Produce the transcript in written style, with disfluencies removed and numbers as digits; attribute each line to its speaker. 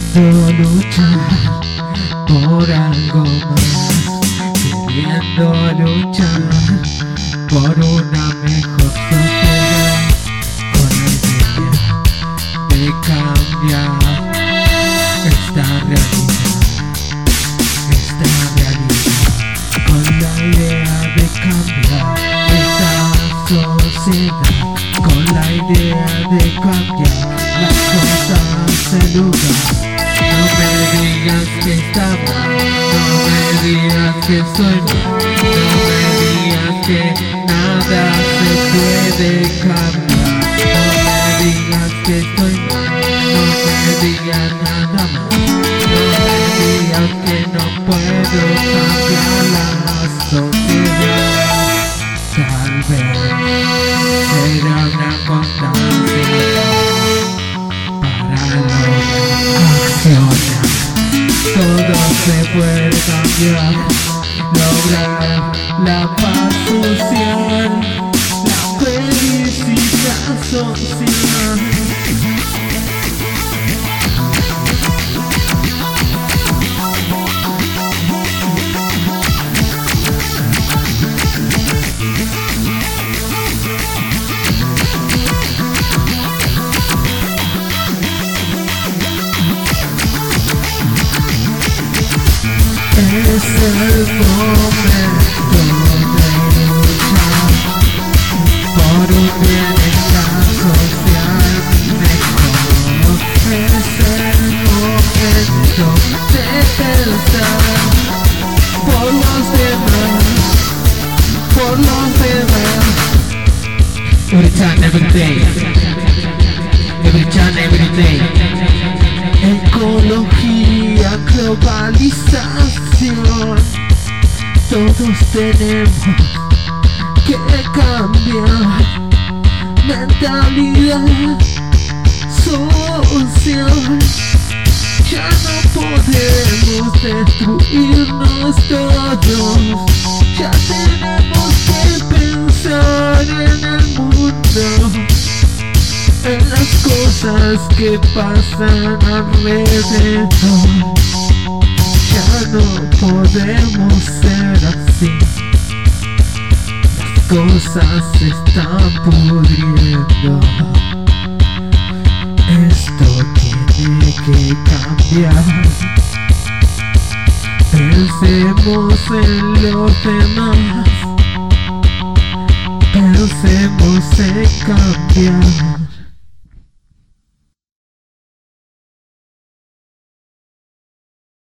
Speaker 1: queriendo luchar por algo más, queriendo luchar por una mejor sociedad, con la idea de cambiar esta realidad, con la idea de cambiar esta sociedad, con la idea de cambiar las cosas en lugar. No me digas que está mal, no me digas que estoy mal, no me digas que nada se puede cambiar. No me digas que estoy mal, no me digas nada más, no me digas que no puedo cambiar la sociedad. Tal vez será una constancia para accionar. Todo se puede cambiar, lograr la paz social, la felicidad social. Es el momento de luchar por un bienestar social mejor. Es el momento de pensar por los demás, por los demás. Every time, every day, every time, every day. Ecología, globalización, todos tenemos que cambiar mentalidad social. Ya no podemos destruirnos todos, ya tenemos que pensar en el mundo, en las cosas que pasan alrededor. Ya no podemos ser así, las cosas se están pudriendo. Esto tiene que cambiar. Pensemos en los demás, pensemos en cambiar.